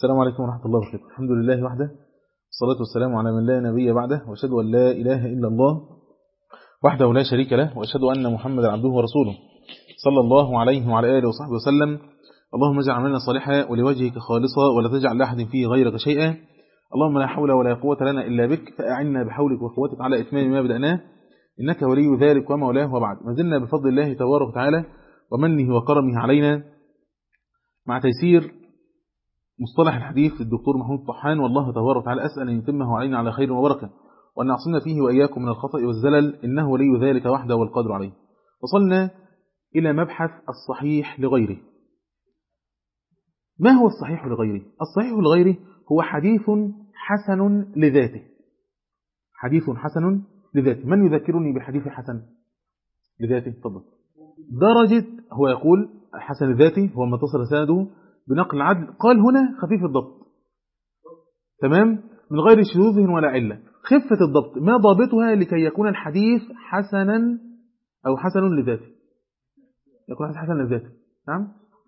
السلام عليكم ورحمة الله وبركاته. الحمد لله وحده، والصلاة والسلام على من لا نبي بعده، وأشهد أن لا إله إلا الله وحده لا شريك له، وأشهد أن محمدا عبده ورسوله صلى الله عليه وعلى آله وصحبه وسلم. اللهم اجعل عملنا صالحا ولوجهك خالصا ولا تجعل لأحد فيه غيرك شيئا. اللهم لا حول ولا قوة لنا إلا بك، فأعنا بحولك وقوتك على إتمام ما بدأناه، إنك ولي ذلك ومولاه. وبعد، ما زلنا بفضل الله تبارك وتعالى ومنه وكرمه علينا مع تيسير مصطلح الحديث للدكتور محمود طحان، والله تبارك وتعالى أسأل أن يتمه علينا على خير وبركة، وأن يعصمنا فيه وإياكم من الخطأ والزلل، إنه ولي ذلك وحده والقادر عليه. وصلنا إلى مبحث الصحيح لغيره. ما هو الصحيح لغيره؟ الصحيح لغيره هو حديث حسن لذاته. حديث حسن لذاته. من يذكرني بحديث حسن لذاته؟ تفضل. درجة، هو يقول حسن لذاته هو ما اتصل سنده بنقل عدل، قال هنا خفيف الضبط، تمام، من غير شذوذ ولا علة. خفة الضبط ما ضابطها لكي يكون الحديث حسنا أو حسن لذاته؟ يكون حسن لذاته، نعم.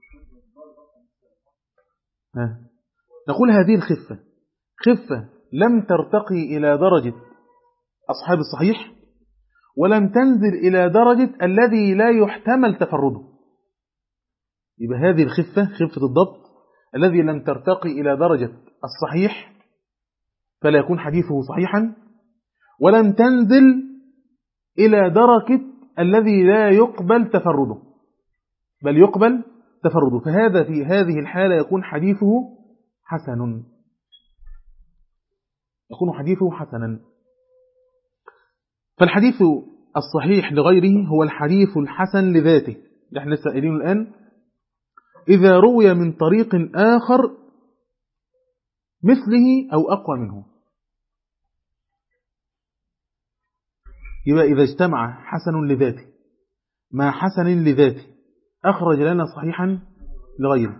نقول هذه الخفة خفة لم ترتقي إلى درجة أصحاب الصحيح، ولم تنزل إلى درجة الذي لا يحتمل تفرده. يبقى هذه الخفة، خفة الضبط الذي لم ترتقي إلى درجة الصحيح فلا يكون حديثه صحيحا، ولم تنزل إلى درجة الذي لا يقبل تفرده بل يقبل تفرده، فهذا في هذه الحالة يكون حديثه حسن، يكون حديثه حسنا. فالحديث الصحيح لغيره هو الحديث الحسن لذاته، نحن لسه قايلينه الآن، إذا روي من طريق آخر مثله أو أقوى منه. يبقى إذا اجتمع حسن لذاته مع حسن لذاته أخرج لنا صحيحا لغيره.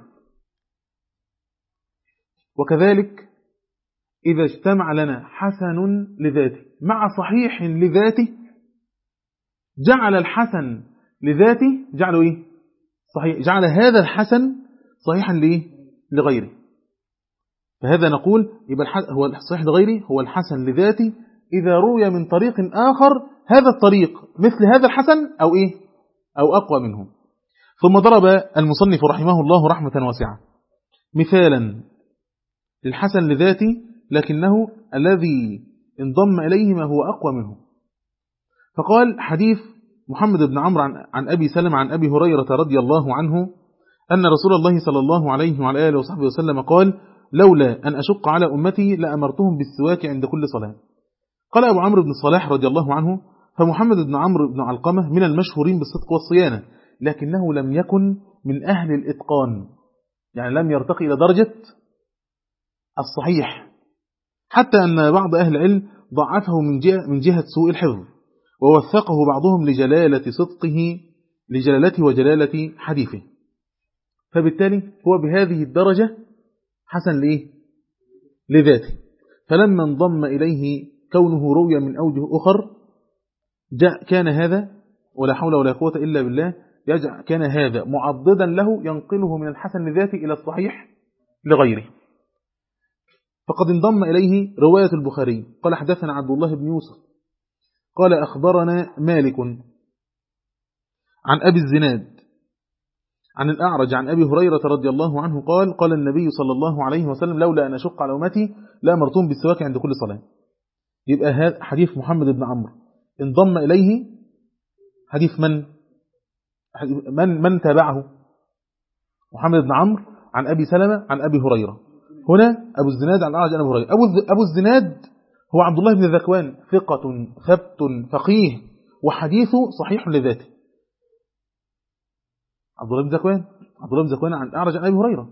وكذلك إذا اجتمع لنا حسن لذاته مع صحيح لذاته جعل الحسن لذاته جعله إيه؟ صحيح، جعل هذا الحسن صحيحا لغيره. فهذا نقول يبقى هو الصحيح لغيره هو الحسن لذاته إذا روي من طريق آخر هذا الطريق مثل هذا الحسن أو إيه؟ أو أقوى منه. ثم ضرب المصنف رحمه الله رحمة واسعة مثالا للحسن لذاته لكنه الذي انضم إليه ما هو أقوى منه، فقال حديث محمد بن عمرو عن أبي سلمة عن أبي هريرة رضي الله عنه أن رسول الله صلى الله عليه وعلى آله وصحبه وسلم قال: لولا أن أشق على أمتي لأمرتهم بالسواك عند كل صلاة. قال أبو عمرو بن الصلاح رضي الله عنه: فمحمد بن عمرو بن علقمة من المشهورين بالصدق والصيانة، لكنه لم يكن من أهل الإتقان، يعني لم يرتقي إلى درجة الصحيح، حتى أن بعض أهل العلم ضعفه من جهة سوء الحفظ، ووثقه بعضهم لجلالة صدقه، لجلالته وجلالة حديثه. فبالتالي هو بهذه الدرجة حسن لذاته. فلما انضم إليه كونه روي من أوجه أخر كان هذا، ولا حول ولا قوة إلا بالله، كان هذا معضدا له ينقله من الحسن لذاته إلى الصحيح لغيره. فقد انضم إليه رواية البخاري قال: حدثنا عبد الله بن يوسف قال: أخبرنا مالك عن أبي الزناد عن الأعرج عن أبي هريرة رضي الله عنه قال: قال النبي صلى الله عليه وسلم: لولا أن أشق على أمتي لأمرتهم بالسواك عند كل صلاة. يبقى هذا حديث محمد بن عمرو انضم إليه حديث من تابعه؟ محمد بن عمرو عن أبي سلمة عن أبي هريرة. هنا أبو الزناد عن الأعرج عن أبي هريرة. أبو الزناد هو عبد الله بن ذكوان، ثقة ثبت فقيه، وحديثه صحيح لذاته. عبد الله بن ذكوان عن الأعرج عن أبي هريرة.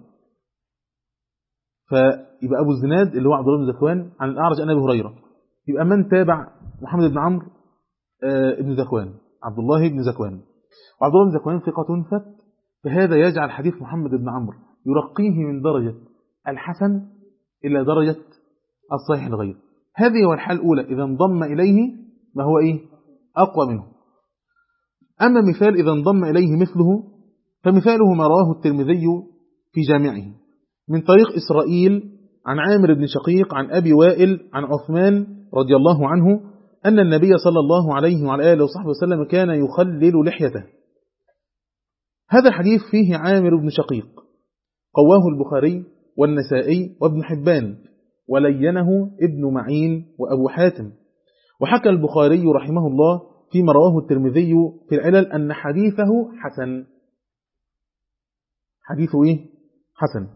فيبقى أبو الزناد اللي هو عبد الله بن ذكوان عن الأعرج عن أبي هريرة. يبقى من تابع محمد بن عمرو ابن ذكوان عبد الله بن ذكوان، وعبد الله بن ذكوان ثقة ثبت، فهذا يجعل حديث محمد بن عمرو يرقيه من درجة الحسن إلى درجة الصحيح لغيره. هذه هو الحالة الأولى، إذا انضم إليه ما هو أقوى منه. أما مثال إذا انضم إليه مثله، فمثاله ما رواه الترمذي في جامعه من طريق إسرائيل عن عامر بن شقيق عن أبي وائل عن عثمان رضي الله عنه أن النبي صلى الله عليه وعلى آله وصحبه وسلم كان يخلل لحيته. هذا الحديث فيه عامر بن شقيق، قواه البخاري والنسائي وابن حبان، ولينه ابن معين وأبو حاتم. وحكى البخاري رحمه الله فيما رواه الترمذي في العلل أن حديثه حسن. حديثه إيه؟ حسن.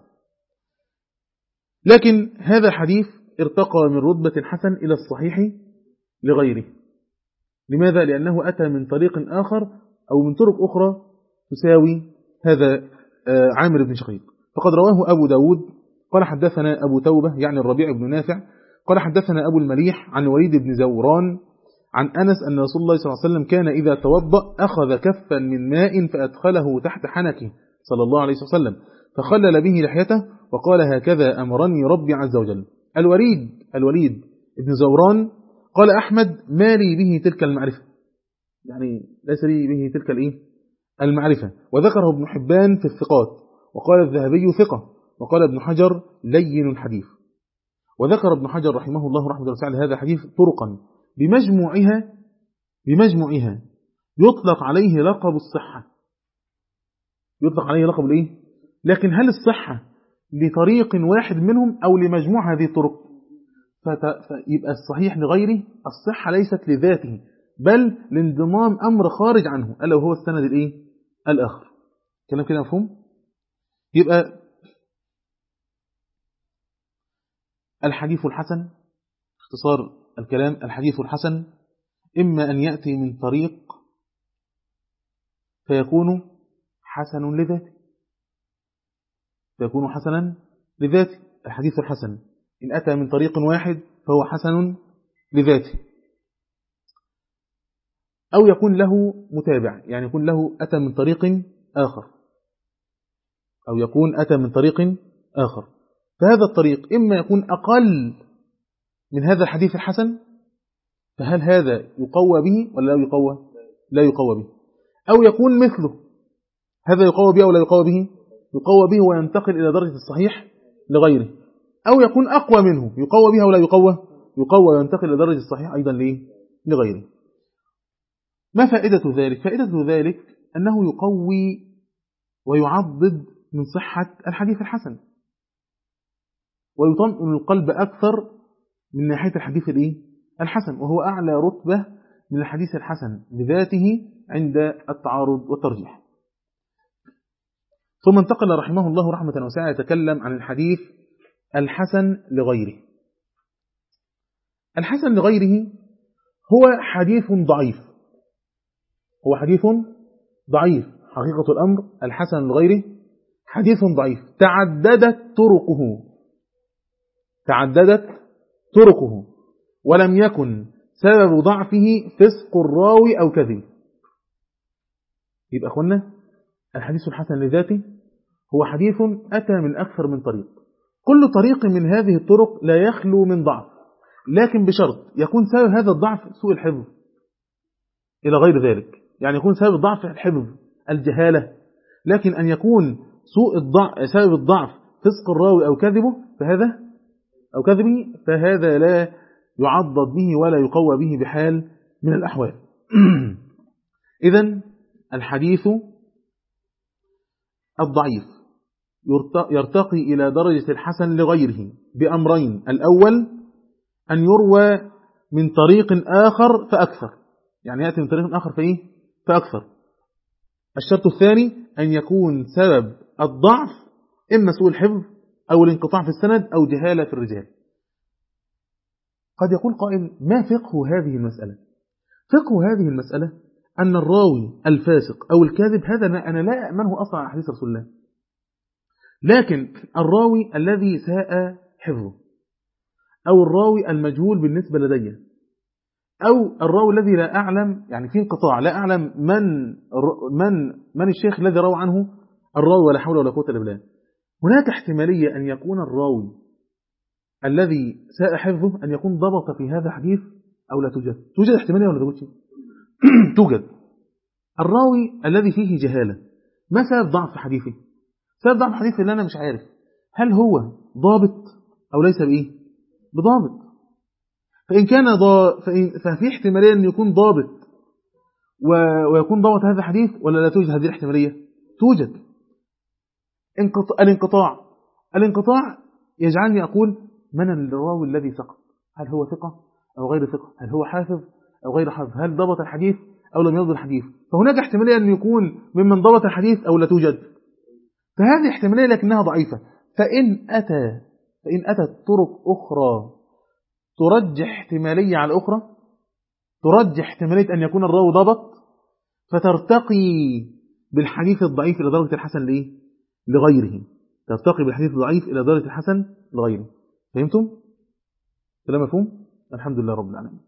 لكن هذا الحديث ارتقى من رتبة حسن إلى الصحيح لغيره. لماذا؟ لأنه أتى من طريق آخر أو من طرق أخرى تساوي هذا عامر بن شقيق. فقد رواه أبو داود قال حدثنا أبو توبة يعني الربيع بن نافع قال حدثنا أبو المليح عن وليد بن زوران عن أنس أن رسول الله صلى الله عليه وسلم كان إذا توضأ أخذ كفا من ماء فأدخله تحت حنكه صلى الله عليه وسلم فخلل به لحيته وقال هكذا أمرني ربي عز وجل. الوليد بن زوران قال أحمد ما لي به تلك المعرفة، يعني ليس لي به تلك المعرفة. وذكره ابن حبان في الثقات وقال الذهبي ثقة وقال ابن حجر لين الحديث. وذكر ابن حجر رحمه الله رحمة الله هذا الحديث طرقا بمجموعها يطلق عليه لقب الصحة، يطلق عليه لقب الإيه؟ لكن هل الصحة لطريق واحد منهم أو لمجموعة هذه الطرق؟ فيبقى الصحيح لغيره الصحة ليست لذاته بل لانضمام أمر خارج عنه ألا وهو السند الإيه؟ الآخر. كلام كده مفهوم؟ يبقى الحديث الحسن اختصار الكلام الحديث الحسن إما أن يأتي من طريق فيكون حسن لذاته، فيكون حسنا لذاته. الحديث الحسن إن أتى من طريق واحد فهو حسن لذاته، أو يكون له متابع يعني يكون له أتى من طريق آخر، أو يكون أتى من طريق آخر. فهذا الطريق إما يكون أقل من هذا الحديث الحسن، فهل هذا يقوى به ولا لا يقوى؟ لا يقوى به. أو يكون مثله، هذا يقوى به أو لا يقوى به؟ يقوى به وينتقل إلى درجة الصحيح لغيره. أو يكون أقوى منه يقوى به أو لا يقوى؟ يقوى وينتقل إلى درجة الصحيح أيضا لغيره. ما فائدة ذلك؟ فائدة ذلك أنه يقوي ويعضد من صحة الحديث الحسن ويطمئن القلب أكثر من ناحية الحديث الحسن، وهو أعلى رتبة من الحديث الحسن بذاته عند التعارض والترجيح. ثم انتقل رحمه الله رحمة واسعة يتكلم عن الحديث الحسن لغيره. الحسن لغيره هو حديث ضعيف، هو حديث ضعيف حقيقة الأمر. الحسن لغيره حديث ضعيف تعددت طرقه ولم يكن سبب ضعفه فسق الراوي أو كذب. يبقى أخوانا الحديث الحسن لذاته هو حديث أتى من أكثر من طريق، كل طريق من هذه الطرق لا يخلو من ضعف، لكن بشرط يكون سبب هذا الضعف سوء الحفظ إلى غير ذلك. يعني يكون سبب الضعف الحفظ الجهالة، لكن أن يكون سبب الضعف فسق الراوي أو كذبه فهذا لا يعضد به ولا يقوى به بحال من الأحوال. إذن الحديث الضعيف يرتقي إلى درجة الحسن لغيره بأمرين: الأول أن يروى من طريق آخر فأكثر، يعني يأتي من طريق آخر فأكثر. الشرط الثاني أن يكون سبب الضعف إما سوء الحفظ أو الانقطاع في السند أو جهالة في الرجال. قد يقول قائل: ما فقه هذه المسألة؟ فقه هذه المسألة أن الراوي الفاسق أو الكاذب هذا أنا لا أأمنه أصلا على حديث رسول الله، لكن الراوي الذي ساء حفظه أو الراوي المجهول بالنسبة لدي أو الراوي الذي لا أعلم، يعني في انقطاع لا أعلم من الشيخ الذي روى عنه الراوي ولا حول ولا قوة إلا بالله، هناك احتمالية أن يكون الراوي الذي ساء حفظه أن يكون ضبط في هذا الحديث أو لا توجد. توجد احتمالية ولا توجد؟ توجد. الراوي الذي فيه جهالة ما سبب ضعف حديثه؟ سبب ضعف حديثه اللي أنا مش عارف هل هو ضابط أو ليس بإيه؟ بضابط. ففي احتمالية أن يكون ضابط ويكون ضابط هذا الحديث، ولا لا توجد هذه الاحتمالية؟ توجد. الانقطاع يجعلني أقول من الراوي الذي سقط؟ هل هو ثقة أو غير ثقة؟ هل هو حافظ أو غير حافظ؟ هل ضبط الحديث أو لم يضبط الحديث؟ فهناك احتمالية أن يكون ممن ضبط الحديث أو لا توجد. فهذه احتمالية لكنها ضعيفة. فإن أتت طرق أخرى ترجح احتمالية على أخرى، ترجح احتمالية أن يكون الراوي ضبط، فترتقي بالحديث الضعيف إلى درجة الحسن لغيره. ترتقي بالحديث الضعيف إلى درجة الحسن لغيره. فهمتم؟ كلام مفهوم؟ الحمد لله رب العالمين.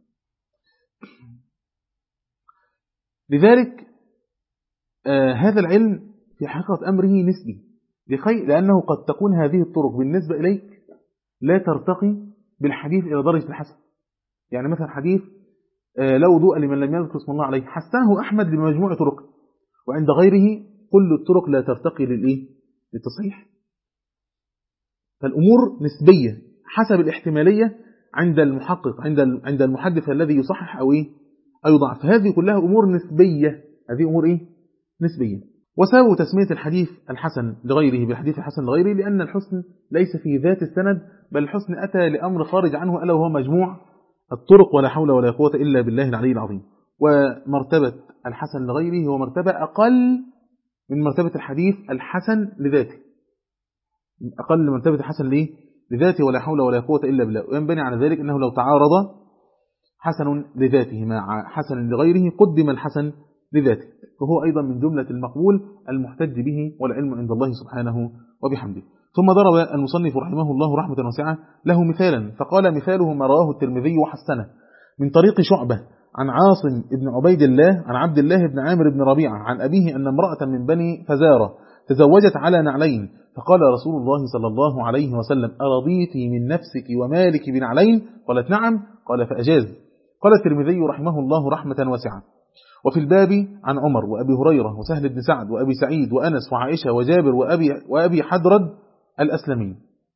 لذلك هذا العلم في حقيقة أمره نسبي، لأنه قد تكون هذه الطرق بالنسبة إليك لا ترتقي بالحديث إلى درجة الحسن. يعني مثلا حديث لا وضوء لمن لم يذكر اسم الله عليه، حسنه أحمد بمجموع طرق، وعند غيره كل الطرق لا ترتقي للتصحيح. فالأمور نسبية حسب الاحتمالية عند المحقق، عند المحدث الذي يصحح أو يضعف. هذه كلها أمور نسبية. هذه أمور نسبية. وسبب تسمية الحديث الحسن لغيره بالحديث الحسن لغيره لأن الحسن ليس في ذات السند، بل الحسن أتى لأمر خارج عنه، ألا وهو مجموع الطرق، ولا حول ولا قوة إلا بالله العلي العظيم. ومرتبة الحسن لغيره هو مرتبة أقل من مرتبة الحديث الحسن لذاته، أقل من مرتبة الحسن لذاته، ولا حول ولا قوة إلا بالله. وينبني على ذلك أنه لو تعارض حسن لذاته مع حسن لغيره قدم الحسن لذاته، فهو أيضا من جملة المقبول المحتج به، والعلم عند الله سبحانه وبحمده. ثم ضرب المصنف رحمه الله رحمة واسعة له مثالا، فقال مثاله ما رواه الترمذي وحسنه من طريق شعبة عن عاصم بن عبيد الله عن عبد الله بن عامر بن ربيعة عن أبيه أن امرأة من بني فزارة تزوجت على نعلين، فقال رسول الله صلى الله عليه وسلم أرضيت من نفسك ومالك بنعلين؟ قالت نعم. قال فأجاز. قال الترمذي رحمه الله رحمة واسعة وفي الباب عن عمر وأبي هريرة وسهل بن سعد وأبي سعيد وأنس وعائشة وجابر وأبي حدرد الأسلمي.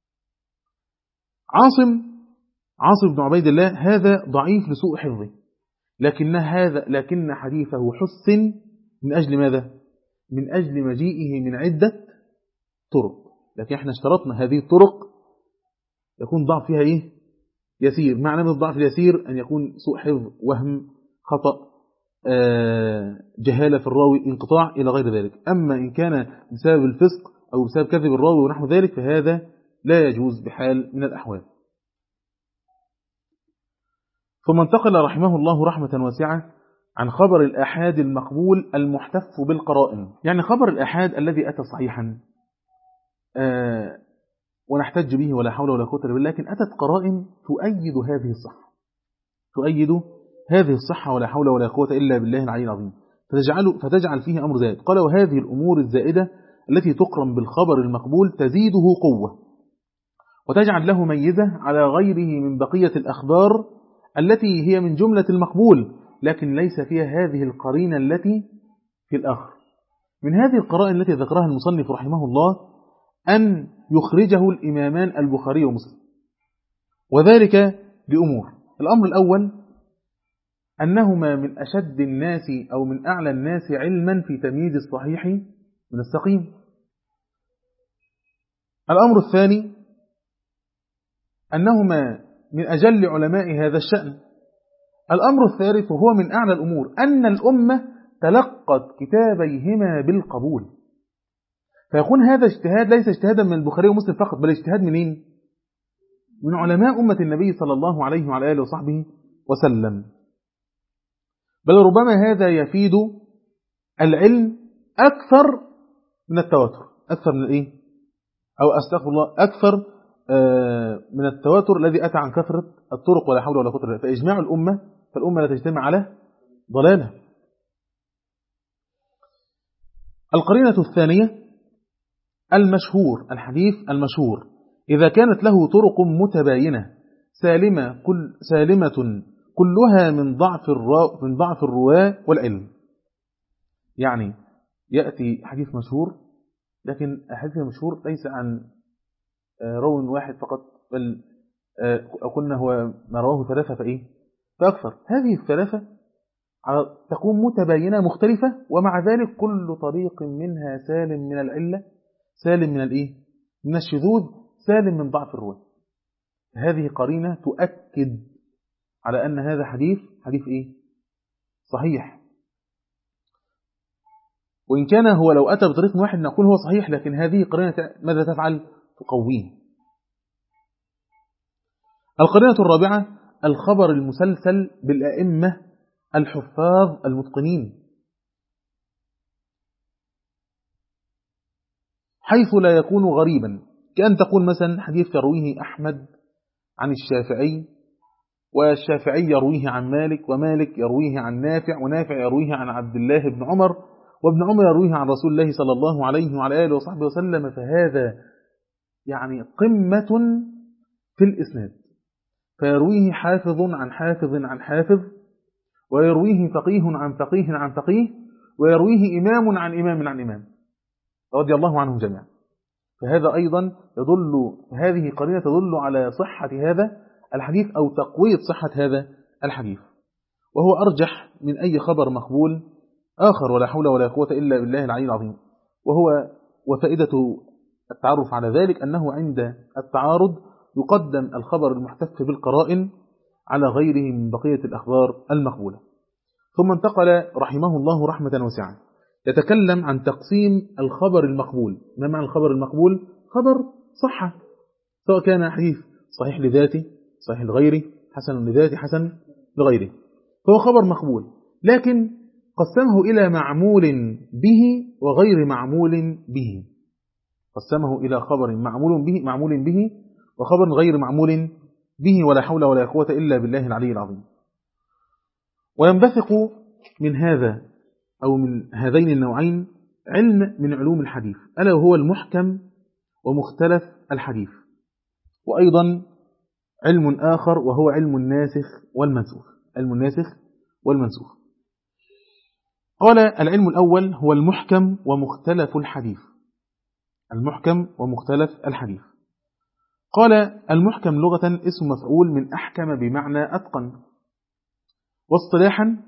عاصم بن عبيد الله هذا ضعيف لسوء حفظه، لكن حديثه حسن من أجل ماذا؟ من أجل مجيئه من عدة طرق، لكن احنا اشترطنا هذه الطرق يكون ضعف فيها يسير. معنى من الضعف اليسير أن يكون سوء حفظ، وهم، خطأ، جهالة في الراوي، انقطاع إلى غير ذلك. أما إن كان بسبب الفسق أو بسبب كذب الراوي ونحو ذلك فهذا لا يجوز بحال من الأحوال. ثم انتقل رحمه الله رحمة واسعة عن خبر الآحاد المقبول المحتف بالقرائن. يعني خبر الآحاد الذي أتى صحيحا ونحتج به ولا حول ولا قوة إلا بالله، لكن أتت قرائن تؤيد هذه الصحة ولا حول ولا قوة إلا بالله العلي العظيم، فتجعل فيه أمر زائد. قال وهذه الأمور الزائدة التي تقرن بالخبر المقبول تزيده قوة وتجعل له ميزة على غيره من بقية الأخبار التي هي من جملة المقبول، لكن ليس فيها هذه القرينة التي في الآخر. من هذه القرائن التي ذكرها المصنف رحمه الله أن يخرجه الإمامان البخاري ومسلم، وذلك بأمور. الأمر الأول أنهما من أشد الناس أو من أعلى الناس علما في تمييز الصحيح من السقيم. الأمر الثاني أنهما من أجل علماء هذا الشأن. الأمر الثالث وهو من أعلى الأمور أن الأمة تلقت كتابيهما بالقبول، فيكون هذا اجتهاد ليس اجتهادا من البخاري ومسلم فقط، بل اجتهاد منين؟ من علماء أمة النبي صلى الله عليه وعلى آله وصحبه وسلم. بل ربما هذا يفيد العلم أكثر من التواتر، أكثر من أو أستغفر الله، أكثر من التواتر الذي أتى عن كثرة الطرق ولا حول ولا قوة إلا بالله. فإجماع الأمة، فالأمة لا تجتمع على ضلالة. القرينة الثانية المشهور، الحديث المشهور إذا كانت له طرق متباينة سالمة كلها من ضعف الرواة والعلم. يعني يأتي حديث مشهور، لكن الحديث المشهور ليس عن راو واحد فقط، بل قلنا هو ما رواه ثلاثة فأكثر. هذه الثلاثة تكون متباينة مختلفة، ومع ذلك كل طريق منها سالم من العلة، سالم من من الشذوذ، سالم من ضعف الرواة. هذه قرينة تؤكد على أن هذا حديث صحيح. وإن كان هو لو أتى بطريق واحد نقول هو صحيح، لكن هذه قرينة ماذا تفعل؟ تقويه. القرينة الرابعة الخبر المسلسل بالأئمة الحفاظ المتقنين، حيث لا يكون غريبا، كأن تقول مثلا حديث يرويه أحمد عن الشافعي، والشافعي يرويه عن مالك، ومالك يرويه عن نافع، ونافع يرويه عن عبد الله بن عمر، وابن عمر يرويه عن رسول الله صلى الله عليه وعلى آله وصحبه وسلم. فهذا يعني قمة في الإسناد، فيرويه حافظ عن حافظ عن حافظ، ويرويه فقيه عن فقيه عن فقيه، ويرويه إمام عن إمام عن إمام رضي الله عنهم جميعا. فهذا أيضا هذه قرينة تدل على صحة هذا الحديث أو تقوية صحة هذا الحديث، وهو أرجح من أي خبر مقبول آخر، ولا حول ولا قوة إلا بالله العلي العظيم. وفائدة التعرف على ذلك أنه عند التعارض يقدم الخبر المحتف بالقرائن على غيره من بقية الأخبار المقبولة. ثم انتقل رحمه الله رحمة واسعة يتكلم عن تقسيم الخبر المقبول. ما معنى الخبر المقبول؟ خبر صحة، سواء كان حديث صحيح لذاته، صحيح لغيره، حسن لذاته، حسن لغيره، فهو خبر مقبول، لكن قسمه إلى معمول به وغير معمول به. قسمه إلى خبر معمول به وخبر غير معمول به، ولا حول ولا قوة إلا بالله العلي العظيم. وينبثق من هذا أو من هذين النوعين علم من علوم الحديث، ألا وهو المحكم ومختلف الحديث، وأيضا علم آخر وهو علم الناسخ والمنسوخ. علم الناسخ والمنسوخ. قال العلم الأول هو المحكم ومختلف الحديث. المحكم ومختلف الحديث. قال المحكم لغة اسم مفعول من أحكم بمعنى أتقن، واصطلاحا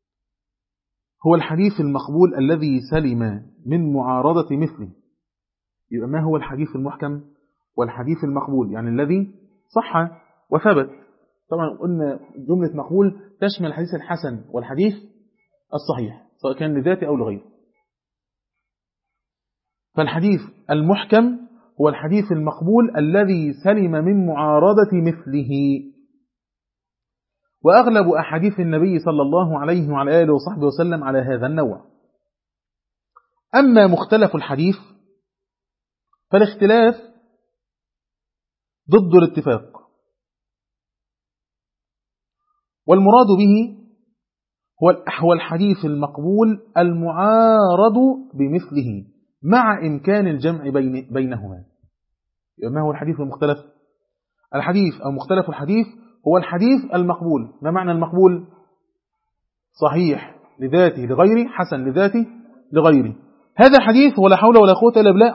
هو الحديث المقبول الذي سلم من معارضة مثله. يبقى ما هو الحديث المحكم والحديث المقبول؟ يعني الذي صح وثبت. طبعا قلنا جملة مقبول تشمل الحديث الحسن والحديث الصحيح، سواء كان لذاته أو لغيره. فالحديث المحكم هو الحديث المقبول الذي سلم من معارضة مثله. وأغلب أحاديث النبي صلى الله عليه وعلى آله وصحبه وسلم على هذا النوع. أما مختلف الحديث فالاختلاف ضد الاتفاق، والمراد به هو الحديث المقبول المعارض بمثله مع إمكان الجمع بينهما. ما هو الحديث المختلف؟ الحديث أو مختلف الحديث هو الحديث المقبول. ما معنى المقبول؟ صحيح لذاته لغيره، حسن لذاته لغيره. هذا حديث ولا حول ولا قوة إلا بالله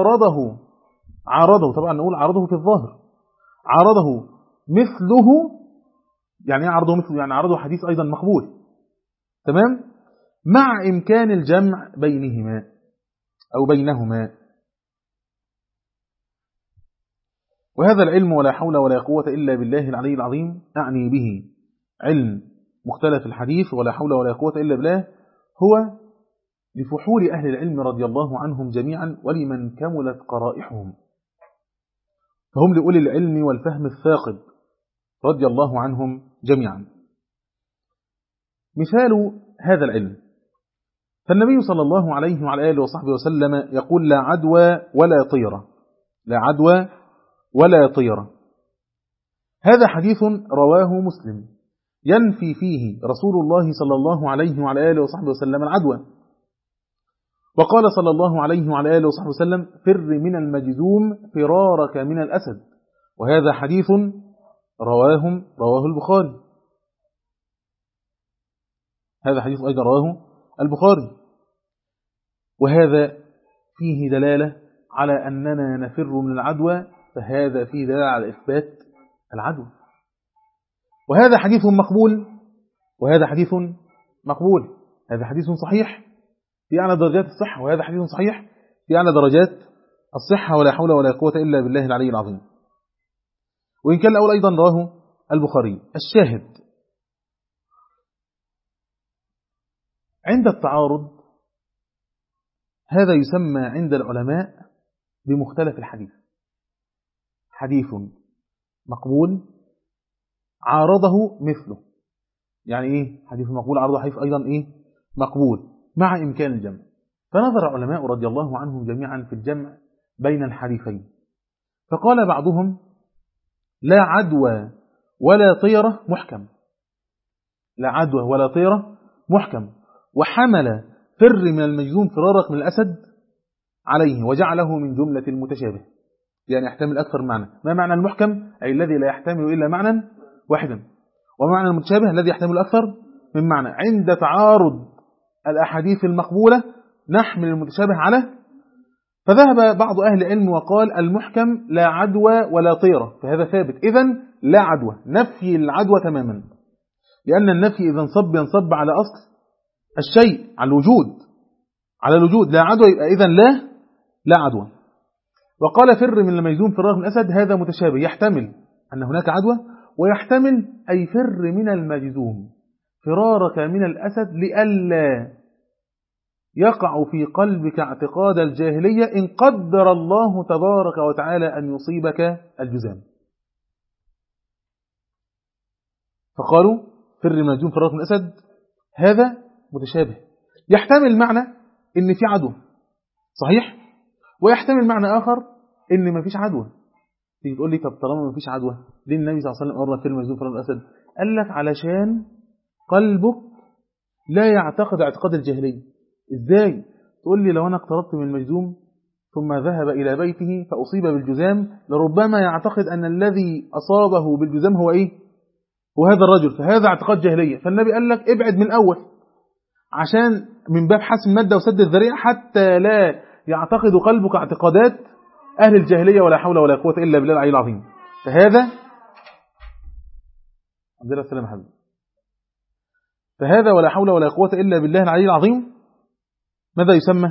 عارضه طبعا نقول عارضه في الظاهر، عارضه مثله. يعني عارضه مثله يعني عارضه حديث أيضا مقبول، تمام، مع إمكان الجمع بينهما أو بينهما. وهذا العلم ولا حول ولا قوة إلا بالله العلي العظيم أعني به علم مختلف الحديث ولا حول ولا قوة إلا بالله، هو لفحول أهل العلم رضي الله عنهم جميعا ولمن كملت قرائحهم، فهم لأولي العلم والفهم الثاقب رضي الله عنهم جميعا. مثال هذا العلم فالنبي صلى الله عليه وعلى آله وصحبه وسلم يقول لا عدوى ولا طيرة، لا عدوى ولا طيرة. هذا حديث رواه مسلم ينفي فيه رسول الله صلى الله عليه وعلى آله وصحبه وسلم العدوى. وقال صلى الله عليه وعلى آله وصحبه وسلم فر من المجذوم فرارك من الأسد. وهذا حديث رواه البخاري. هذا حديث أيضا رواه البخاري. وهذا فيه دلالة على أننا نفر من العدوى فهذا فيه دلالة على إثبات العدوى. وهذا حديث مقبول، وهذا حديث مقبول. هذا حديث صحيح في أعلى درجات الصحة، وهذا حديث صحيح في أعلى درجات الصحة، ولا حول ولا قوة إلا بالله العلي العظيم. وإن كان الأول أيضا رواه البخاري. الشاهد عند التعارض هذا يسمى عند العلماء بمختلف الحديث. حديث مقبول عارضه مثله، يعني إيه حديث مقبول عارضه حديث أيضا إيه مقبول مع إمكان الجمع. فنظر علماء رضي الله عنهم جميعا في الجمع بين الحديثين، فقال بعضهم لا عدوى ولا طيرة محكم، لا عدوى ولا طيرة محكم، وحمل فر من المجذوم فرارك من الأسد عليه وجعله من جملة المتشابه، يعني يحتمل أكثر معنى. ما معنى المحكم؟ أي الذي لا يحتمل إلا معنى واحدا. ومعنى المتشابه الذي يحتمل أكثر من معنى. عند تعارض الأحاديث المقبولة نحمل المتشابه على. فذهب بعض أهل العلم وقال المحكم لا عدوى ولا طيرة، فهذا ثابت، إذن لا عدوى، نفي العدوى تماما، لأن النفي إذا انصب ينصب على أصل الشيء، على الوجود، على الوجود. لا عدوى يبقى إذن لا عدوى. وقال فر من المجذوم فرار من الأسد، هذا متشابه، يحتمل أن هناك عدوى، ويحتمل أي فر من المجذوم فرارك من الأسد لئلا يقع في قلبك اعتقاد الجاهلية إن قدر الله تبارك وتعالى أن يصيبك الجذام. فقالوا فر من المجذوم فرارك من الأسد هذا متشابه، يحتمل معنى إن في عدوى صحيح، ويحتمل معنى آخر إن ما فيش عدوى. تيجي تقول لي طب طالما ما فيش عدوى ليه النبي صلى الله عليه وسلم أمرنا فر من المجذوم فرارك من الأسد؟ قال لك علشان قلبك لا يعتقد اعتقاد الجاهلية. إزاي؟ تقول لي لو أنا اقتربت من المجذوم ثم ذهب إلى بيته فأصيب بالجذام لربما يعتقد أن الذي أصابه بالجذام هو إيه؟ وهذا الرجل، فهذا اعتقاد جاهلية. فالنبي قال لك ابعد من الأول عشان من باب حسم المادة وسد الذريعة حتى لا يعتقد قلبك اعتقادات أهل الجاهلية، ولا حول ولا قوة إلا بالله العلي العظيم. فهذا عبد الله السلام حبيبي، فهذا ولا حول ولا قوة إلا بالله العلي العظيم ماذا يسمى؟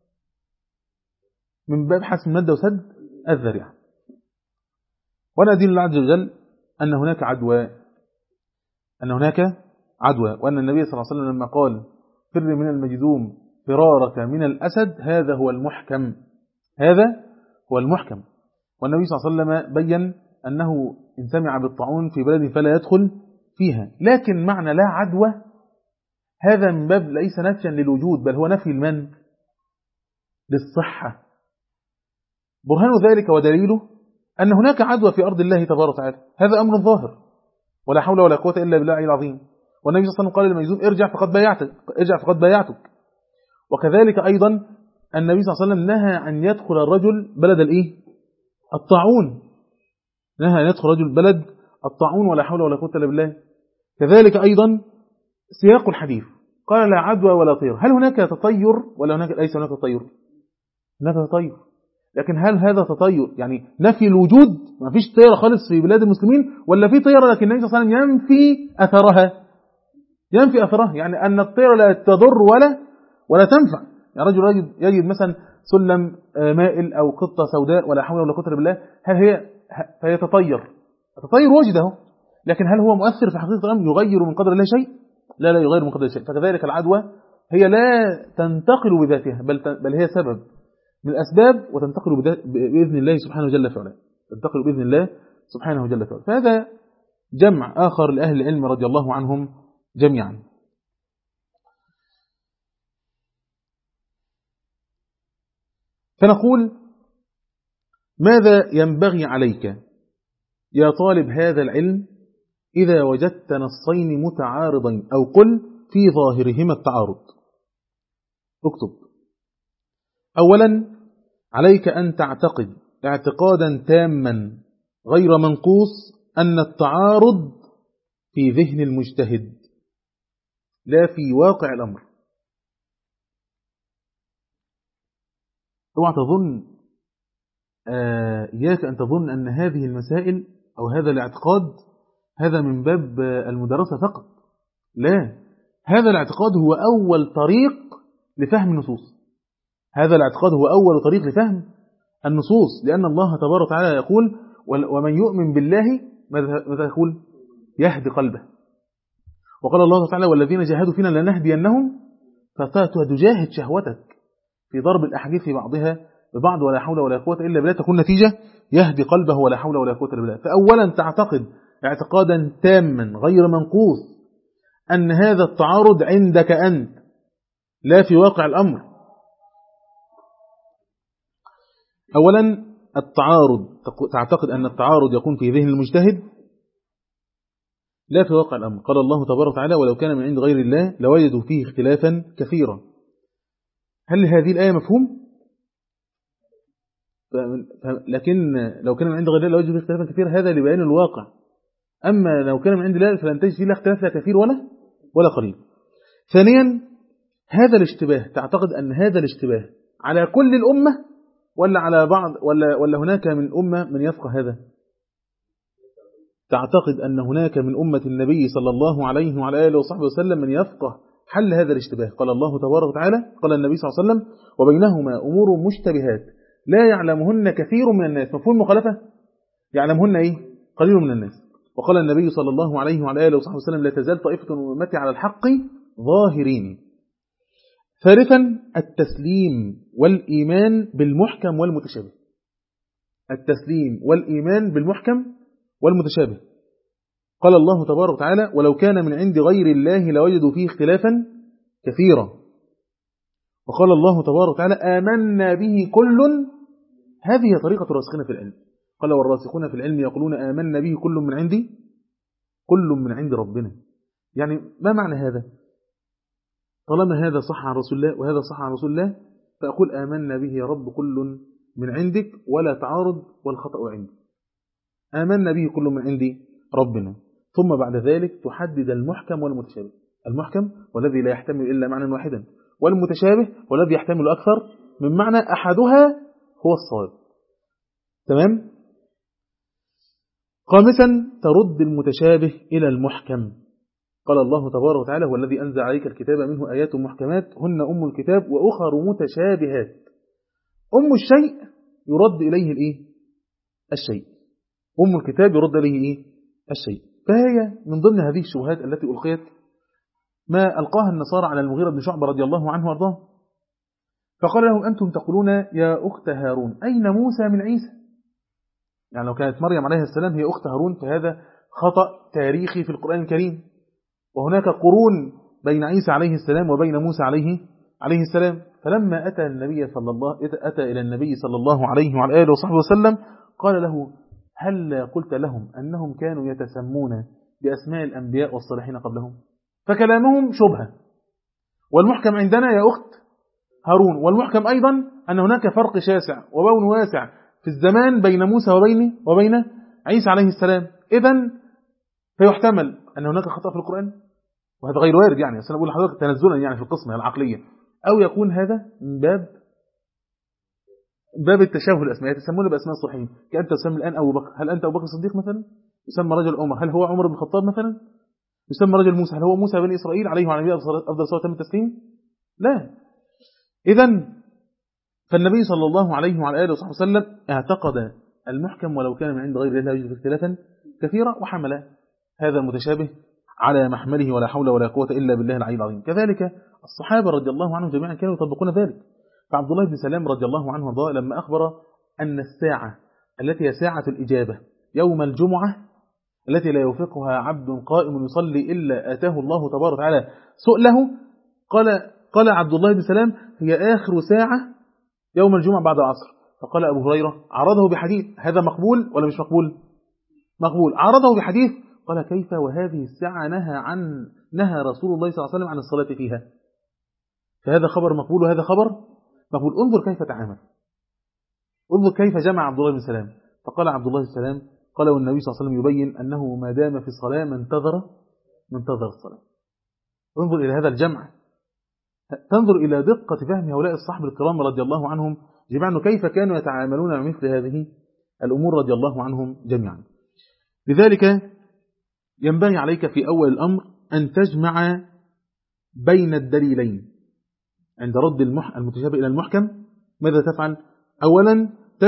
من باب حسم المادة وسد الذريعة. وأنا أدين الله عز وجل أن هناك عدوى، أن هناك عدوى، وأن النبي صلى الله عليه وسلم لما قال فر من المجذوم فرارك من الأسد هذا هو المحكم، هذا هو المحكم. والنبي صلى الله عليه وسلم بيّن أنه إن سمع بالطاعون في بلد فلا يدخل فيها. لكن معنى لا عدوى هذا من باب ليس نفيا للوجود، بل هو نفي المن للصحة. برهان ذلك ودليله أن هناك عدوى في أرض الله تبارك وتعالى، هذا أمر ظاهر، ولا حول ولا قوة إلا بالله العظيم. والنبي صلى الله عليه وسلم قال للمجذوم ارجع فقد بايعتك. وكذلك أيضا النبي صلى الله عليه وسلم نهى أن يدخل الرجل بلد الطاعون، نهى أن يدخل الرجل بلد الطاعون، ولا حول ولا قوة إلا بالله. كذلك أيضا سياق الحديث قال لا عدوى ولا طير. هل هناك تطير ولا ليس هناك تطير؟ هناك تطير، لكن هل هذا تطير يعني نفي الوجود ما فيش طيرة خالص في بلاد المسلمين، ولا في طيرة لكن النبي صلى الله عليه وسلم ينفي أثرها، يعني أن الطيرة لا تضر ولا تنفع. يعني رجل يجد مثلا سلم مائل أو قطة سوداء ولا حول ولا قوة إلا بالله، فهي تطير، التطير وجده، لكن هل هو مؤثر في حقيقة الأمر يغير من قدر الله شيء؟ لا يغير من قدر الله شيء. فكذلك العدوى هي لا تنتقل بذاتها، بل هي سبب من الأسباب، وتنتقل بإذن الله سبحانه جل فعلا، تنتقل بإذن الله سبحانه جل فعلا. فهذا جمع آخر لأهل العلم رضي الله عنهم جميعا. فنقول ماذا ينبغي عليك يا طالب هذا العلم إذا وجدت نصين متعارضين، أو قل في ظاهرهما التعارض؟ اكتب. أولا عليك أن تعتقد اعتقادا تاما غير منقوص أن التعارض في ذهن المجتهد لا في واقع الأمر. اوعى تظن إياك أن تظن أن هذه المسائل أو هذا الاعتقاد هذا من باب المدرسة فقط. لا، هذا الاعتقاد هو أول طريق لفهم النصوص. هذا الاعتقاد هو أول طريق لفهم النصوص، لأن الله تبارك وتعالى يقول ومن يؤمن بالله ماذا يقول؟ يهدي قلبه. وقال الله تعالى والذين جاهدوا فينا لنهدينهم، فتجاهد شهوتك في ضرب الأحاديث في بعضها ببعض ولا حول ولا قوة إلا بالله، تكون نتيجة يهدي قلبه ولا حول ولا قوة إلا بالله. فأولا تعتقد اعتقادا تاما غير منقوص أن هذا التعارض عندك أنت لا في واقع الأمر. أولا التعارض، تعتقد أن التعارض يكون في ذهن المجتهد لا في واقع الأمر. قال الله تبارك وتعالى ولو كان من عند غير الله لوجدوا فيه اختلافا كثيرا. هل هذه الآية مفهوم؟ لكن لو كان من عند غير الله لوجدوا فيه اختلافا كثيرا، هذا لبيان الواقع. أما لو كان من عند الله فلن تجد فيه لا اختلاف لا كثير ولا قليل. ثانيا هذا الاشتباه، تعتقد أن هذا الاشتباه على كل الأمة ولا على بعض ولا هناك من أمة من يفقه هذا؟ تعتقد أن هناك من أمة النبي صلى الله عليه وعلى آله وصحبه وسلم من يفقه حل هذا الاشتباه. قال الله تبارك وتعالى، قال النبي صلى الله عليه وسلم وبينهما أمور مشتبهات لا يعلمهن كثير من الناس. مفهوم المخالفة؟ يعلمهن إيه؟ قليل من الناس. وقال النبي صلى الله عليه وعلى آله وصحبه وسلم لا تزال طائفة من أمتي على الحق ظاهرين. ثالثا التسليم والإيمان بالمحكم والمتشابه. التسليم والإيمان بالمحكم والمتشابه. قال الله تبارك وتعالى ولو كان من عند غير الله لوجدوا فيه اختلافا كثيرا. وقال الله تبارك وتعالى آمنا به كل. هذه طريقة الراسخين في العلم. قال والراسخون في العلم يقولون آمنا به كل من عند ربنا. يعني ما معنى هذا؟ طالما هذا صح عن رسول الله وهذا صح عن رسول الله فأقول آمنا به يا رب كل من عندك ولا تعارض والخطأ عندي. آمنا به كل من عند ربنا. ثم بعد ذلك تحدد المحكم والمتشابه. المحكم والذي لا يحتمل إلا معنى واحدا، والمتشابه والذي يحتمل أكثر من معنى أحدها هو الصواب. تمام؟ خامسا ترد المتشابه إلى المحكم. قال الله تبارك وتعالى هو الذي أنزل عليك الكتاب منه آيات محكمات هن أم الكتاب وأخر متشابهات. أم الشيء يرد إليه الشيء. أم الكتاب يرد إليه الشيء. فهي من ضمن هذه الشبهات التي ألقيت ما ألقاها النصارى على المغيرة بن شعبة رضي الله عنه وارضاه. فقال لهم أنتم تقولون يا أخت هارون أين موسى من عيسى؟ يعني لو كانت مريم عليه السلام هي أخت هارون فهذا خطأ تاريخي في القرآن الكريم. وهناك قرون بين عيسى عليه السلام وبين موسى عليه السلام. فلما أتى إلى النبي صلى الله عليه وعلى آله وصحبه وسلم قال له هل قلت لهم أنهم كانوا يتسمون بأسماء الأنبياء والصالحين قبلهم؟ فكلامهم شبهة. والمحكم عندنا يا أخت هارون. والمحكم أيضا أن هناك فرق شاسع وبون واسع في الزمان بين موسى وبين عيسى عليه السلام. إذن فيحتمل أن هناك خطأ في القرآن، وهذا غير وارد. يعني أنا أقول لحضرتك تنزلا يعني في القسمة العقلية، أو يكون هذا من باب التشابه الأسماء. يتسمون بأسماء الصالحين كأنت تسمى الآن أبو بكر، هل أنت أبو بكر الصديق مثلا؟ يسمى رجل عمر، هل هو عمر بن الخطاب مثلا؟ يسمى رجل موسى، هل هو موسى بن إسرائيل عليه وعلى نبينا أفضل صلاة التسليم؟ لا. إذن فالنبي صلى الله عليه وعلى آله وصحبه وسلم اعتقد المحكم ولو كان من عند غير الله يوجد اختلافا كثيرا، وحمل هذا المتشابه على محمله ولا حول ولا قوة إلا بالله العلي العظيم. كذلك الصحابة رضي الله عنهم جميعا كانوا يطبقون ذلك. فعبد الله بن سلام رضي الله عنه وارضاه لما أخبر أن الساعة التي هي ساعة الإجابة يوم الجمعة التي لا يوفقها عبد قائم يصلي إلا آتاه الله تبارك وتعالى سؤله، قال عبد الله بن سلام هي آخر ساعة يوم الجمعة بعد العصر. فقال أبو هريرة عرضه بحديث هذا مقبول ولا مش مقبول؟ مقبول. عرضه بحديث قال كيف وهذه الساعة نهى رسول الله صلى الله عليه وسلم عن الصلاة فيها. فهذا خبر مقبول وهذا خبر مقبول. انظر كيف تعامل، انظر كيف جمع عبد الله بن سلام. فقال عبد الله بن سلام قال والنبي صلى الله عليه وسلم يبين أنه ما دام في الصلاة منتظر الصلاة. انظر إلى هذا الجمع، تنظر إلى دقة فهم هؤلاء الصحابة الكرام رضي الله عنهم جميعا كيف كانوا يتعاملون مع مثل هذه الأمور رضي الله عنهم جميعا. لذلك ينبغي عليك في أول الأمر أن تجمع بين الدليلين. عند رد المتشابه إلى المحكم ماذا تفعل؟ أولا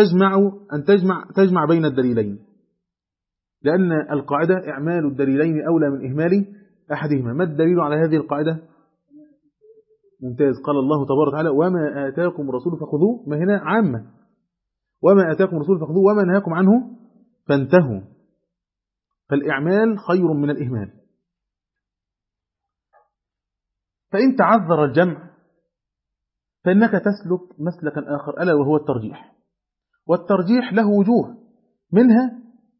تجمع بين الدليلين، لأن القاعدة إعمال الدليلين أولى من إهمال أحدهما. ما الدليل على هذه القاعدة؟ ممتاز. قال الله تبارك وتعالى وما آتاكم الرسول فخذوه، ما هنا عامة، وما آتاكم الرسول فخذوه وما نهاكم عنه فانتهوا. فالإعمال خير من الإهمال. فإن تعذر الجمع فإنك تسلك مسلكا آخر ألا وهو الترجيح. والترجيح له وجوه، منها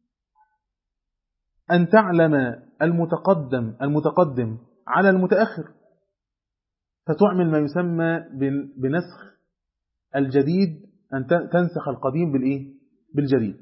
أن تعلم المتقدم على المتأخر فتعمل ما يسمى بنسخ الجديد، أن تنسخ القديم بالجديد.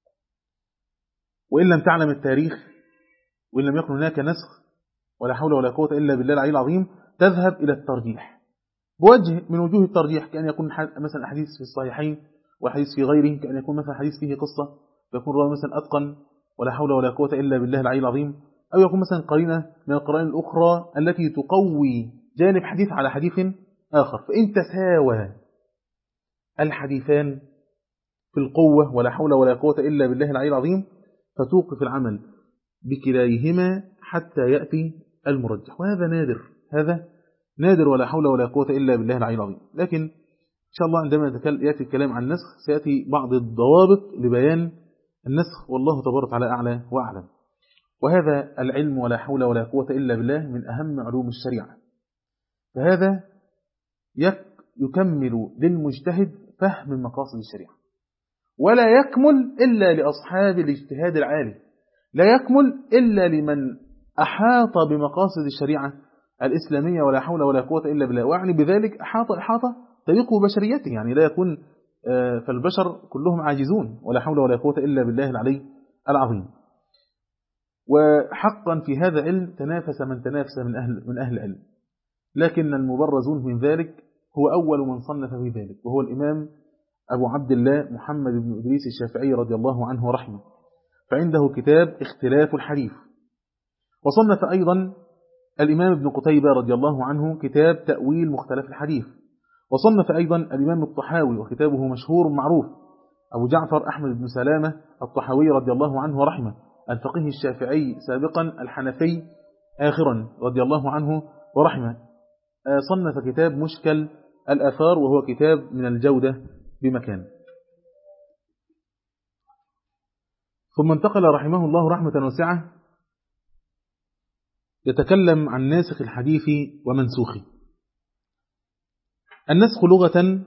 وإن لم تعلم التاريخ وإن لم يكن هناك نسخ ولا حول ولا قوة إلا بالله العلي العظيم، تذهب إلى الترجيح بوجه من وجوه الترجيح، كأن يكون مثلا حديث في الصحيحين وحديث في غيره، كأن يكون مثلا حديث فيه قصة فيكون راوي مثلا أتقن ولا حول ولا قوة إلا بالله العلي العظيم، أو يكون مثلا قرينة من القرائن الأخرى التي تقوي جانب حديث على حديث آخر. فإن تساوى الحديثان في القوة ولا حول ولا قوة إلا بالله العلي العظيم فتوقف العمل بكليهما حتى يأتي المرجح. وهذا نادر، هذا نادر ولا حول ولا قوة إلا بالله العلي العظيم. لكن إن شاء الله عندما يأتي الكلام عن النسخ سيأتي بعض الضوابط لبيان النسخ، والله تبارك وتعالى أعلى وأعلم. وهذا العلم ولا حول ولا قوة إلا بالله من أهم علوم الشريعة، فهذا يكمل للمجتهد فهم مقاصد الشريعة، ولا يكمل إلا لأصحاب الاجتهاد العالي، لا يكمل إلا لمن أحاط بمقاصد الشريعة الإسلامية ولا حول ولا قوة إلا بالله. ويعني بذلك إحاطة تليق ببشريته، يعني لا يكون فالبشر كلهم عاجزون ولا حول ولا قوة إلا بالله العلي العظيم. وحقا في هذا العلم تنافس من تنافس من أهل العلم، لكن المبرزون من ذلك هو أول من صنف في ذلك، وهو الإمام أبو عبد الله محمد بن إدريس الشافعي رضي الله عنه ورحمه، فعنده كتاب اختلاف الحديث. وصنف أيضا الإمام ابن قتيبة رضي الله عنه كتاب تأويل مختلف الحديث. وصنف أيضا الإمام الطحاوي وكتابه مشهور معروف، أبو جعفر أحمد بن سلامة الطحاوي رضي الله عنه ورحمه، الفقيه الشافعي سابقا الحنفي آخرا رضي الله عنه ورحمه، صنف كتاب مشكل الآثار، وهو كتاب من الجودة بمكان. ثم انتقل رحمه الله رحمة واسعة يتكلم عن ناسخ الحديث ومنسوخه. النسخ لغة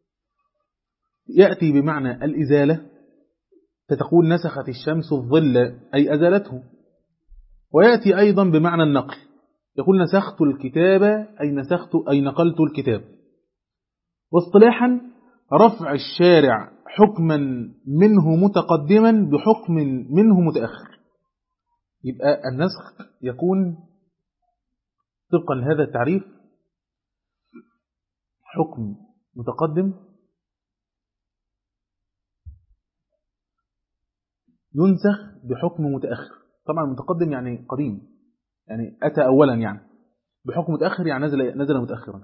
يأتي بمعنى الإزالة، فتقول نسخت الشمس الظل أي أزالته. ويأتي أيضا بمعنى النقل، يقول نسخت الكتاب أي نقلت الكتاب. واصطلاحا رفع الشارع حكما منه متقدما بحكم منه متأخر. يبقى النسخ يكون طبقا لهذا التعريف حكم متقدم ينسخ بحكم متأخر. طبعا متقدم يعني قديم، يعني أتى أولا، يعني بحكم متأخر يعني نزل متأخرا.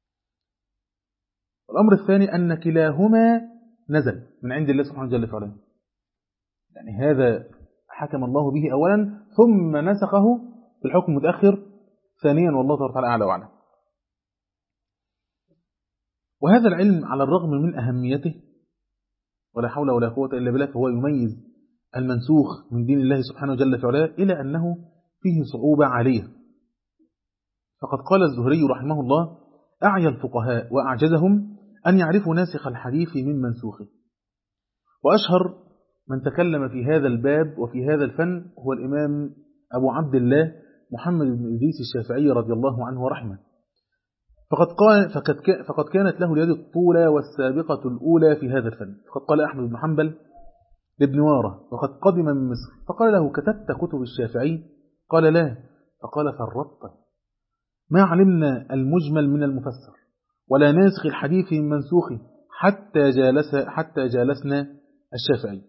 الأمر الثاني أن كلاهما نزل من عند الله سبحانه وتعالى فعلا، يعني هذا حكم الله به أولا ثم نسخه بالحكم المتأخر ثانيا، والله تبارك وتعالى أعلى وأعلم. وهذا العلم على الرغم من أهميته ولا حول ولا قوة إلا بالله، فهو يميز المنسوخ من دين الله سبحانه جل وعلا، إلى أنه فيه صعوبة عالية. فقد قال الزهري رحمه الله أعيا الفقهاء وأعجزهم أن يعرفوا ناسخ الحديث من منسوخه. وأشهر من تكلم في هذا الباب وفي هذا الفن هو الإمام أبو عبد الله محمد بن إدريس الشافعي رضي الله عنه ورحمه. فقد كانت له اليد الطولى والسابقة الأولى في هذا الفن. فقد قال أحمد بن حنبل لابن وارة وقد قدم من مصر فقال له كتبت كتب الشافعي؟ قال لا. فقال فرطت، ما علمنا المجمل من المفسر ولا ناسخ الحديث من منسوخه حتى جالسنا الشافعي.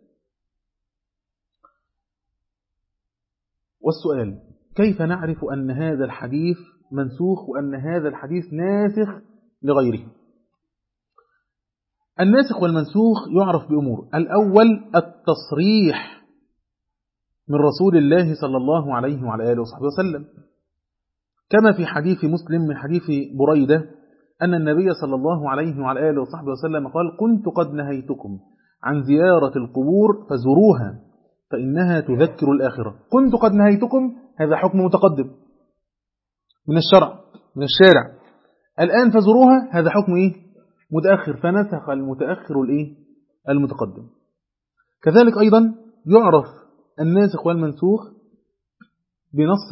والسؤال: كيف نعرف أن هذا الحديث منسوخ وأن هذا الحديث ناسخ لغيره؟ الناسخ والمنسوخ يعرف بأمور. الأول التصريح من رسول الله صلى الله عليه وعلى آله وصحبه وسلم، كما في حديث مسلم من حديث بريدة أن النبي صلى الله عليه وعلى آله وصحبه وسلم قال: كنت قد نهيتكم عن زيارة القبور فزوروها فإنها تذكر الآخرة. كنت قد نهيتكم، هذا حكم متقدم من الشرع من الشارع. الآن فزوروها، هذا حكم متأخر، فنسخ المتأخر المتقدم. كذلك أيضا يعرف الناسخ والمنسوخ بنص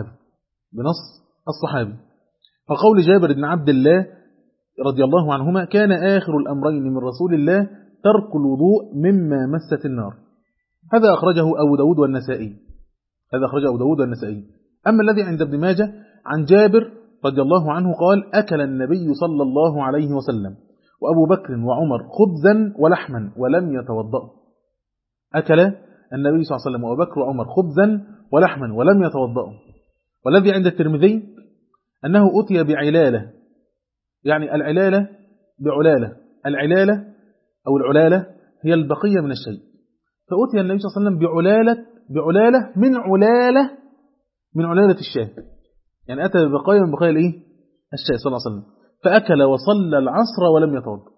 الصحابي فقول جابر بن عبد الله رضي الله عنهما: كان آخر الأمرين من رسول الله ترك الوضوء مما مست النار. هذا أخرجه أبو داود والنسائي. أما الذي عند ابن ماجه عن جابر رضي الله عنه قال: أكل النبي صلى الله عليه وسلم وأبو بكر وعمر خبزا ولحما ولم يتوضأوا. أكل النبي صلى الله عليه وسلم وأبو بكر وعمر خبزا ولحما ولم يتوضأوا. والذي عند الترمذي أنه أتي بعلالة، يعني العلالة بعلالة، العلالة هي البقية من الشيء، فأتي النبي صلى الله عليه وسلم بعلالة من علالة الشاة، يعني أتى ببقايا من بقايا الشاة صلى الله عليه وسلم، فأكل وصلى العصر ولم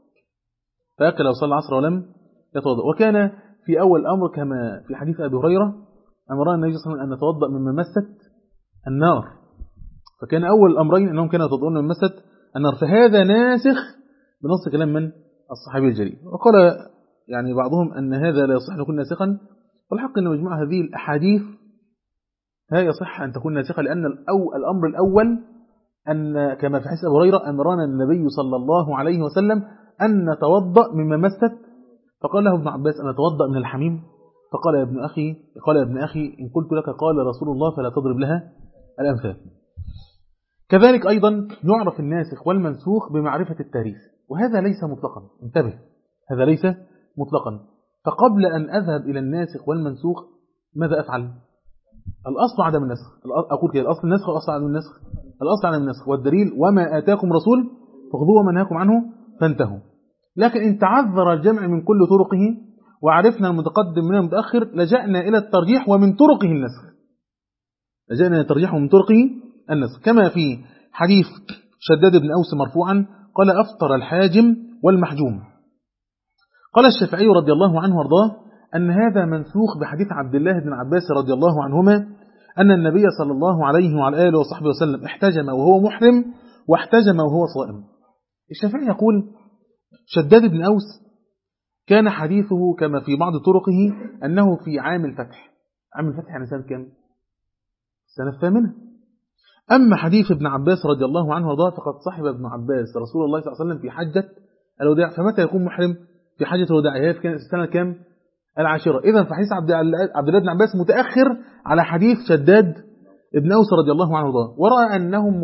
يتوضأ. وكان في أول الأمر كما في حديث أبي هريرة أمرنا النبي صلى الله عليه وسلم أن نتوضأ مما مست النار، فكان أول الأمرين أنهم كانوا يتوضؤون مما مست النار، فهذا ناسخ بنص كلام من الصحابي الجليل. وقال يعني بعضهم أن هذا لا يصح أن يكون ناسخا، والحق أن مجموعة هذه الأحاديث لا يصح أن تكون ناسخة، لأن الأمر الأول أن كما في حديث أبي هريرة أمرنا النبي صلى الله عليه وسلم أن نتوضأ مما مست، فقال له ابن عباس: أن نتوضأ من الحميم؟ فقال: يا ابن أخي إن قلت لك قال رسول الله فلا تضرب لها الأمثال. كذلك أيضا يعرف الناسخ والمنسوخ بمعرفة التاريخ، وهذا ليس مطلقا، انتبه، هذا ليس مطلقا. فقبل أن أذهب إلى الناسخ والمنسوخ ماذا أفعل؟ الأصل عدم النسخ، أقول كده: الأصل النسخ والأصل عدم النسخ. الأصل عدم النسخ، والدليل: وما آتاكم رسول فخذوه وما نهاكم عنه فانتهوا. لكن إن تعذر الجمع من كل طرقه وعرفنا المتقدم من المتأخر لجأنا إلى الترجيح ومن طرقه النسخ، كما في حديث شداد بن أوس مرفوعا قال: أفطر الحاجم والمحجوم. قال الشافعي رضي الله عنه وارضاه أن هذا منسوخ بحديث عبد الله بن عباس رضي الله عنهما أن النبي صلى الله عليه وعلى آله وصحبه وسلم احتجم وهو محرم واحتجم وهو صائم. الشافعي يقول: شداد بن أوس كان حديثه كما في بعض طرقه أنه في عام الفتح يعني سنة كم؟ سنة 8. أما حديث ابن عباس رضي الله عنه وارضاه فقد صحب ابن عباس رسول الله صلى الله عليه وسلم في حجة الوداع، فمتى يكون محرم في حجة الوداع؟ هي في السنة كم؟ 10. إذن فحديث عبد الله بن عباس متأخر على حديث شداد بن أوس رضي الله عنه وارضاه، ورأى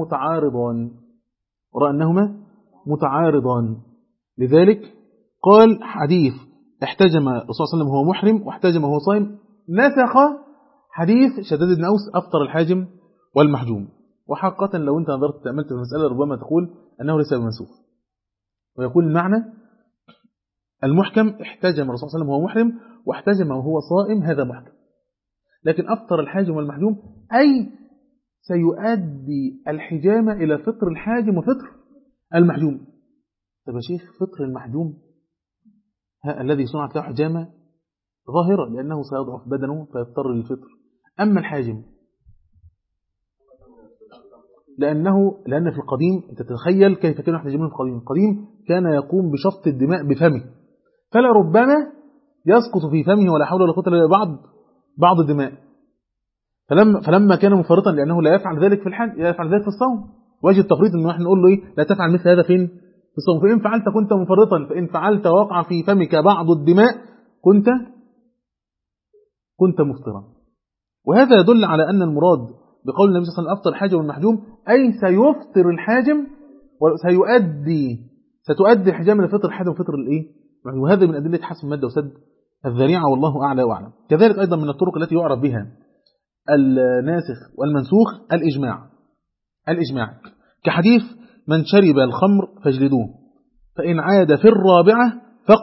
أنهما متعارضان، لذلك قال: حديث احتجم الرسول صلى الله عليه وسلم وهو محرم واحتجم وهو صائم نسخ حديث شداد بن أوس أفطر الحاجم والمحجوم. وحقا لو أنت نظرت تأملت في المسألة ربما تقول أنه ليس بمنسوخ، ويقول المعنى المحكم: احتجم الرسول صلى الله عليه وسلم وهو محرم واحتجم وهو صائم، هذا محكم. لكن أفطر الحاجم والمحجوم أي سيؤدي الحجامة إلى فطر الحاجم وفطر المحجوم. طب يا شيخ، فطر المحجوم الذي صنعت له حجامة ظاهرة لأنه سيضعف بدنه فيضطر للفطر، أما الحاجم لأن في القديم أنت تتخيل كيف كانوا يحتجمون في القديم كان يقوم بشفط الدماء بفمه، فلا ربما يسقط في فمه ولا حول ولا قوة إلا بالله بعض الدماء، فلما كان مفرطا لأنه لا يفعل ذلك في الحج يفعل ذلك في الصوم، وجه التفريط أنه احنا نقول له لا تفعل مثل هذا فين؟ في الصوم، فإن فعلت كنت مفرطا، فإن فعلت وقع في فمك بعض الدماء كنت مفطرا. وهذا يدل على أن المراد بقول النبي صلى الله عليه وسلم أفطر الحاجم والمحجوم أي سيفطر الحاجم وسيؤدي ستؤدي الحجامة لفطر الحد وفطر الإيه؟ وهذا من أدلة حسم المادة وسد الذريعة، والله أعلى وأعلم. كذلك أيضا من الطرق التي يعرف بها الناسخ والمنسوخ الإجماع كحديث من شرب الخمر فاجلدوه فإن عاد في الرابعة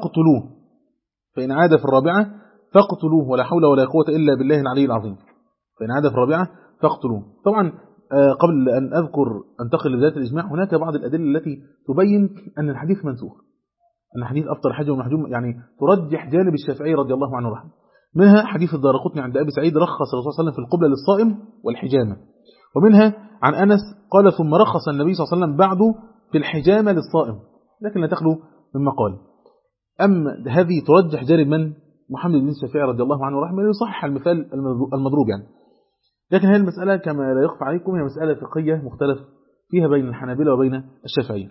فاقتلوه ولا حول ولا قوة إلا بالله العلي العظيم. فإن عاد في الرابعة فاقتلوه. طبعا قبل أن أنتقل لذات الإجماع، هناك بعض الأدلة التي تبين أن الحديث منسوخ، أن حديث أفطر حج ومحجوم يعني ترجح جانب الشافعي رضي الله عنه رحمه. منها حديث الدارقطني عند أبي سعيد رخص الرسول صلى الله عليه وسلم في القبلة للصائم والحجامة. ومنها عن أنس قال ثم رخص النبي صلى الله عليه وسلم بعده في الحجامة للصائم، لكن لا تخلو مما قال. أما هذه ترجح جانب من؟ محمد بن الشافعي رضي الله عنه رحمه، يصحح المثال المضروب يعني. لكن هذه المسألة كما لا يخفى عليكم هي مسألة فقهية مختلف فيها بين الحنابلة وبين الشافعية.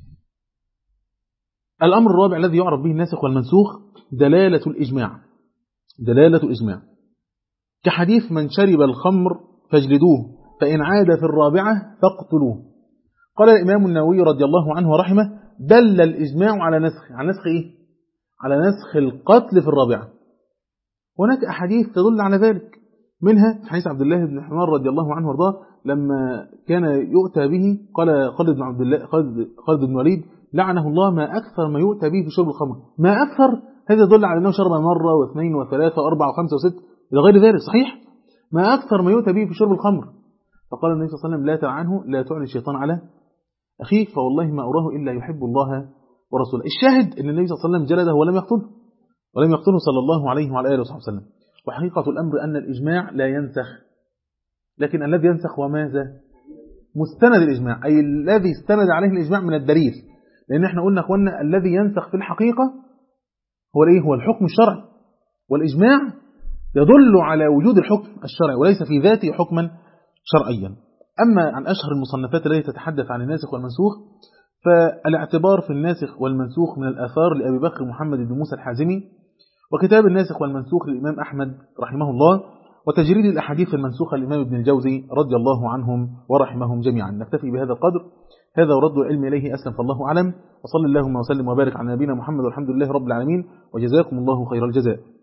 الأمر الرابع الذي يعرف به الناسخ والمنسوخ دلالة الإجماع كحديث من شرب الخمر فاجلدوه فإن عاد في الرابعة فاقتلوه. قال الإمام النووي رضي الله عنه ورحمه دل الإجماع على نسخ إيه؟ على نسخ القتل في الرابعة. هناك أحاديث تدل على ذلك، منها حديث عبد الله بن حمار رضي الله عنه وارضاه لما كان يؤتى به قال خالد بن وليد لعنه الله ما أكثر ما يؤتى به في شرب الخمر. ما أكثر هذا يدل على أنه شرب مرة واثنين وثلاثة وأربعة وخمسة وست إلى غير ذلك، صحيح؟ ما أكثر ما يؤتى به في شرب الخمر. فقال النبي صلى الله عليه وسلم لا تلعنه لا تعني الشيطان على أخيك فوالله ما أراه إلا يحب الله ورسوله. الشاهد أن النبي صلى الله عليه وسلم جلده ولم يقتله صلى الله عليه وعلى آله وصحبه وسلم. وحقيقة الأمر أن الإجماع لا ينسخ، لكن الذي ينسخ وماذا؟ مستند الإجماع، أي الذي استند عليه الإجماع من الدليل. لأن احنا قلنا أخوانا الذي ينسخ في الحقيقة هو الحكم الشرعي، والإجماع يدل على وجود الحكم الشرعي وليس في ذاته حكما شرعيا. أما عن أشهر المصنفات التي تتحدث عن الناسخ والمنسوخ فالاعتبار في الناسخ والمنسوخ من الآثار لأبي بكر محمد بن موسى الحازمي، وكتاب الناسخ والمنسوخ للإمام أحمد رحمه الله، وتجريد الأحاديث المنسوخة للإمام ابن الجوزي رضي الله عنهم ورحمهم جميعا. نكتفي بهذا القدر، هذا ورد العلم إليه أسلم فالله أعلم، وصلى اللهم وسلم وبارك على نبينا محمد والحمد لله رب العالمين، وجزاكم الله خير الجزاء.